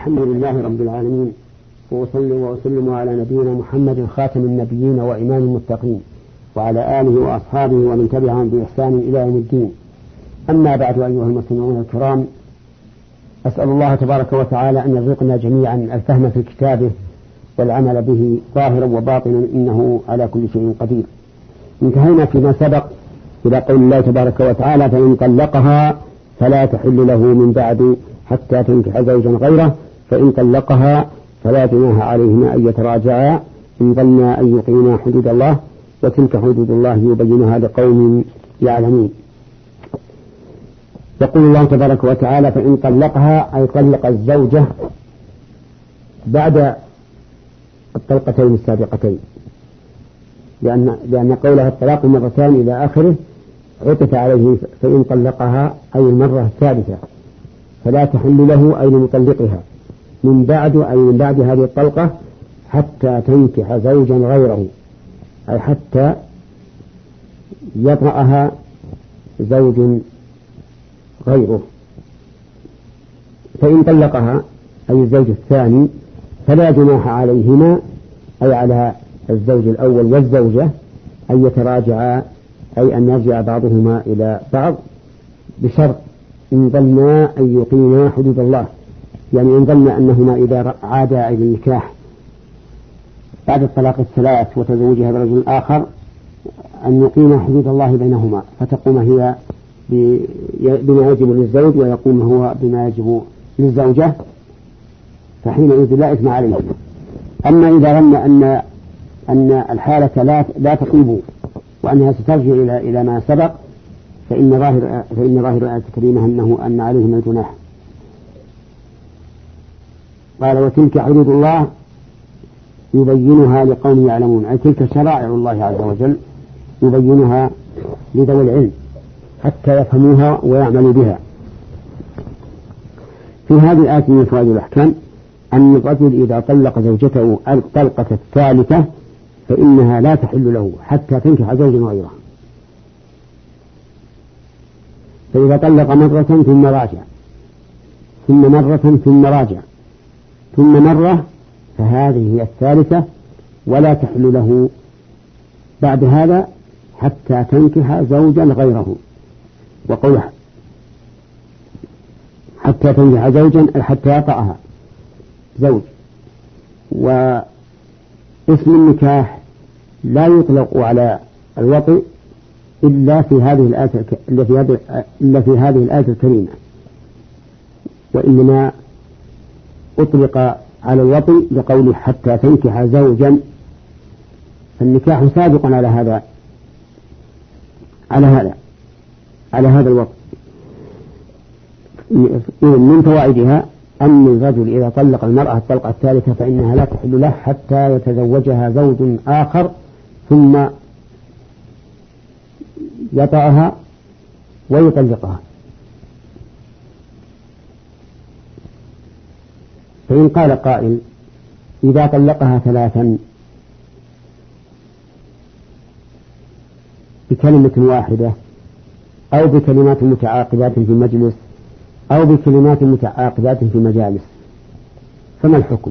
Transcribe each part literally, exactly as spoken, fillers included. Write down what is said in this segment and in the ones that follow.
الحمد لله رب العالمين، وأصلي وأسلم على نبينا محمد خاتم النبيين وإمام المتقين، وعلى آله وأصحابه ومن تبعهم بإحسان إلى يوم الدين. أما بعد، أيها المستمعون الكرام، أسأل الله تبارك وتعالى أن يرزقنا جميعا الفهم في كتابه والعمل به ظاهرا وباطنا، إنه على كل شيء قدير. انتهينا فيما سبق إلى قول الله تبارك وتعالى: فإن طلقها فلا تحل له من بعد حتى تنكح زوجا غيره، فإن طلقها فلا جناح عليهما أن يتراجعا إن ظنا أن يقيما حدود الله، وتلك حدود الله يبينها لقوم يعلمون. يقول الله تبارك وتعالى: فإن طلقها، أي طلق الزوجة بعد الطلقتين السابقتين، لأن, لأن قولها الطلاق مرتان إلى آخره عطف عليه فإن طلقها أي المرة الثالثة، فلا تحل له أي لمطلقها من بعد، أي من بعد هذه الطلقة، حتى تنكح زوجا غيره، أي حتى يطأها زوج غيره. فإن طلقها أي الزوج الثاني فلا جناح عليهما، أي على الزوج الأول والزوجة، أن يتراجعا، أي أن يرجع بعضهما إلى بعض، بشرط إن ظنا أن يقيما حدود الله، يعني إن ظنا أنهما إذا عادا إلى النكاح بعد الطلاق الثلاث وتزوجها برجل آخر أن يقيما حدود الله بينهما، فتقوم هي بما يجب للزوج ويقوم هو بما يجب للزوجة، فحينئذ لا إثم عليهما. أما إذا ظن أن أن الحالة لا لا تطيب وأنها سترجع إلى إلى ما سبق، فإن ظاهر فإن ظاهر الآية الكريمة أنه أن عليهما الجناح. قال: وتلك حدود الله يبينها لقوم يعلمون، أي تلك شرائع الله عز وجل يبينها لذوي العلم حتى يفهموها ويعملوا بها. في هذه الآية من فوائد الأحكام أن الرجل إذا طلق زوجته الطلقة الثالثة فإنها لا تحل له حتى تنكح زوجا غيره. فإذا طلق مرة ثم راجع، ثم مرة ثم راجع، ثم مرة، فهذه هي الثالثة، ولا تحل له بعد هذا حتى تنكح زوجا غيره. وقوله حتى تنكح زوجا حتى يطأها زوج. واسم النكاح لا يطلق على الوطئ إلا في هذه الآية إلا في هذه إلا في هذه الآية الكريمة، وإنما أطلق على الوطئ لقوله حتى تنكح زوجا، فالنكاح سابق على هذا على هذا على هذا الوطئ. من فوائدها أن الرجل إذا طلق المرأة الطلقة الثالثة فإنها لا تحل له حتى يتزوجها زوج آخر ثم يطأها ويطلقها. فإن قال قائل: إذا طلقها ثلاثا بكلمة واحدة أو بكلمات متعاقبات في مجلس أو بكلمات متعاقبات في مجالس، فما الحكم؟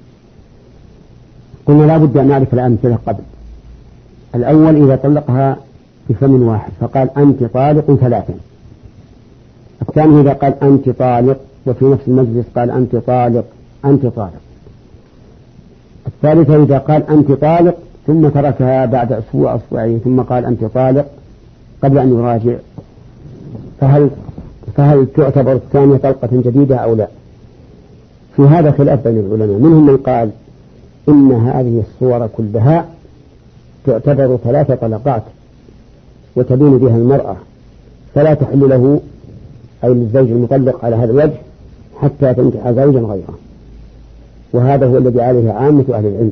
قلنا لا بد أن نعرف الأمثلة قبل. الأول إذا طلقها بفم واحد فقال: أنت طالق ثلاثا. الثاني إذا قال: أنت طالق، وفي نفس المجلس قال: أنت طالق أنت طالق. الثالثة إذا قال: أنت طالق ثم تركها بعد أسبوع أسبوعين ثم قال: أنت طالق قبل أن يراجع، فهل فهل تعتبر الثانية طلقة جديدة أو لا؟ في هذا خلاف بين العلماء. منهم من قال إن هذه الصور كلها تعتبر ثلاث طلقات وتبين بها المرأة، فلا تحل له أي للزوج المطلق على هذا الوجه حتى تنكح زوجا غيره، وهذا هو الذي عليه عامة أهل العلم.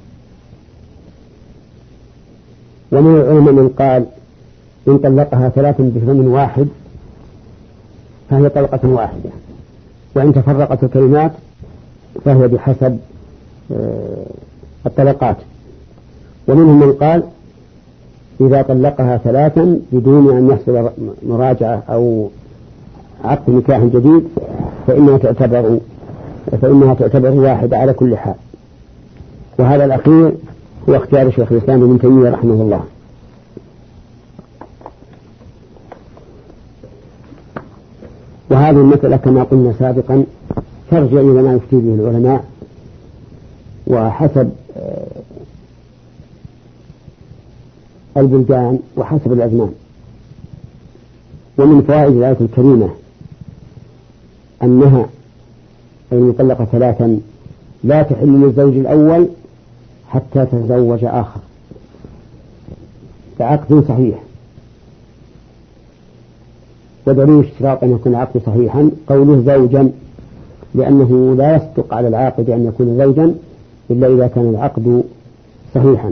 ومن العلماء من قال إن طلقها ثلاث بفم واحد فهي طلقة واحدة، وإن تفرقت الكلمات فهي بحسب الطلقات. ومنهم من قال إذا طلقها ثلاثا بدون أن يحصل مراجعة أو عقد نكاح جديد فإنها تعتبر فإنها تعتبر واحدة على كل حال. وهذا الأخير هو اختيار شيخ الإسلام ابن تيمية رحمه الله. وهذه المسألة كما قلنا سابقا ترجع إلى ما يفتي به العلماء وحسب البلدان وحسب الأزمان. ومن فوائد الآية الكريمة أنها المطلقة ثلاثا لا تحل للزوج الأول حتى تتزوج آخر بعقد صحيح. ودليل اشتراط أن يكون العقد صحيحا قوله زوجا، لأنه لا يصدق على العاقد أن يكون زوجا إلا إذا كان العقد صحيحا.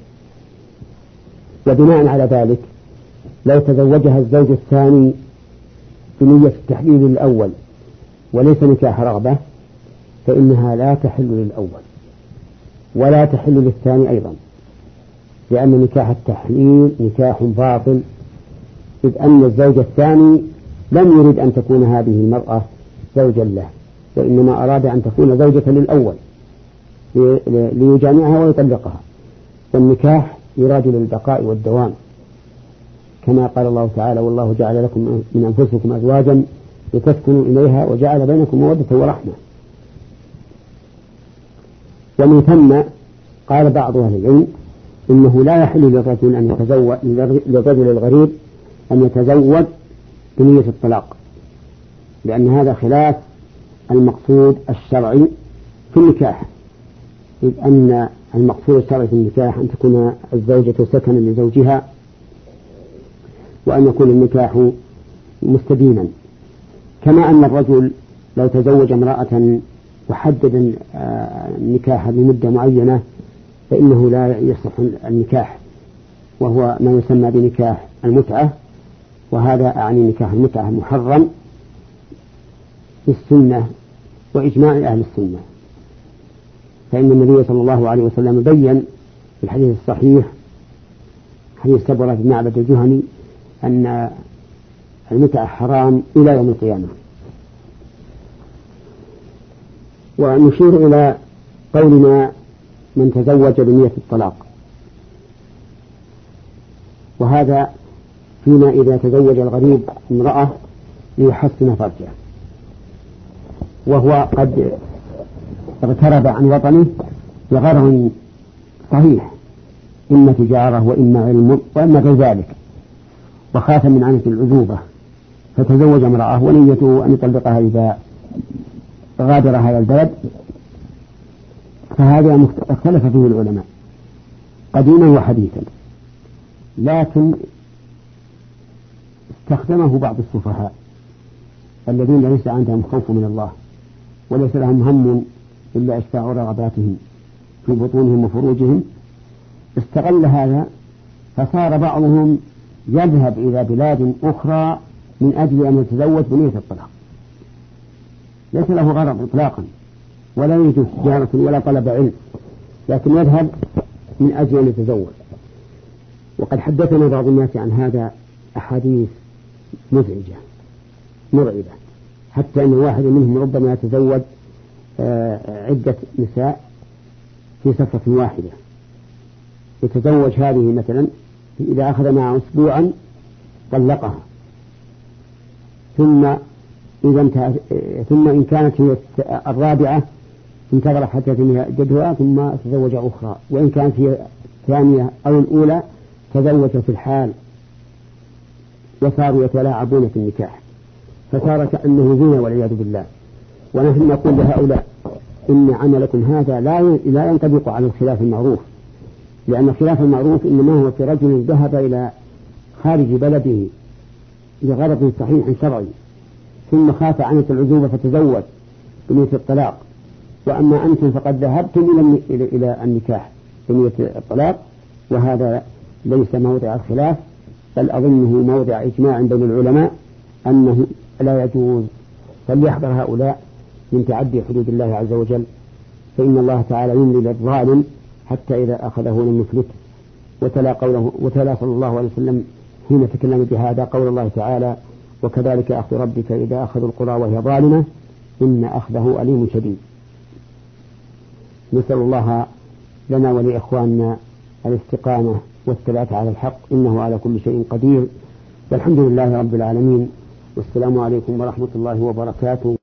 وبناء على ذلك لو تزوجها الزوج الثاني بنية التحليل الأول وليس نكاح رغبة فإنها لا تحل للأول ولا تحل للثاني أيضا، لأن نكاح التحليل نكاح باطل، إذ أن الزوج الثاني لم يرد أن تكون هذه المرأة زوجا له، وإنما أراد أن تكون زوجة للأول ليجامعها ويطلقها. والنكاح يراد للبقاء والدوام، كما قال الله تعالى: والله جعل لكم من أنفسكم أزواجا لتسكنوا إليها وجعل بينكم مودة ورحمة. ومن ثم قال بعض أهل العلم إنه لا يحل للرجل أن يتزوج للرجل الغريب أن يتزوج بنية الطلاق، لأن هذا خلاف المقصود الشرعي في النكاح، إذ أن المقصود الشرعي في النكاح أن تكون الزوجة سكنا لزوجها، وأن يكون النكاح مستديما. كما أن الرجل لو تزوج امرأة وحدد النكاح بمدة معينة فإنه لا يصح النكاح، وهو ما يسمى بنكاح المتعة، وهذا أعني نكاح المتعة محرم في السنة وإجماع أهل السنة. فإن النبي صلى الله عليه وسلم بيّن في الحديث الصحيح حديث سبرة بن معبد الجهني أن المتعة حرام إلى يوم القيامة. ونشير إلى قولنا من تزوج بنية الطلاق، وهذا فيما إذا تزوج الغريب امرأة ليحسن فرجه وهو قد اغترب عن وطنه لغرض صحيح، إما تجارة وإما علم وإما غير ذلك، وخاف من عنة العذوبة فتزوج امرأة ونيته أن يطلقها إذا غادر هذا البلد، فهذا اختلف فيه العلماء قديما وحديثا، لكن استخدمه بعض السفهاء الذين ليس عندهم خوف من الله وليس لهم هم إلا إشباع رغباتهم في بطونهم وفروجهم، استغل هذا فصار بعضهم يذهب إلى بلاد أخرى من أجل أن يتزوج بنية الطلاق، ليس له غرض إطلاقا ولا يريد تجارة ولا طلب علم، لكن يذهب من أجل أن يتزوج. وقد حدثنا بعض الناس عن هذا أحاديث مزعجة مرعبة، حتى أن واحد منهم ربما يتزوج عدة نساء في سفرة واحدة، يتزوج هذه مثلا إذا أخذ معه أسبوعا طلقها، ثم إذا انتهت ثم إن كانت هي الرابعة انتظر حتى تنهي جدها ثم تزوج أخرى، وإن كانت هي الثانية أو الأولى تزوج في الحال، وصاروا يتلاعبون في النكاح فصار كأنه زنا والعياذ بالله. ونحن نقول لهؤلاء إن عملكم هذا لا لا ينطبق على الخلاف المعروف، لأن الخلاف المعروف إنما هو في رجل ذهب إلى خارج بلده لغرض صحيح شرعي ثم خاف عنة العزوبة فتزوج بنية الطلاق، وأما أنتم فقد ذهبتم إلى إلى النكاح بنية الطلاق، وهذا ليس موضع الخلاف، بل أظنه موضع إجماع بين العلماء أنه لا يجوز. فليحذر هؤلاء من تعدي حدود الله عز وجل، فإن الله تعالى يملي للظالم حتى إذا أخذه لم يفلته. وتلا قوله وتلا صلى الله عليه وسلم حين تكلم بهذا قول الله تعالى: وكذلك أخذ ربك إذا أخذ القرى وهي ظالمة إن أخذه أليم شديد. نسأل الله لنا ولإخواننا الاستقامة والثبات على الحق، إنه على كل شيء قدير، والحمد لله رب العالمين، والسلام عليكم ورحمة الله وبركاته.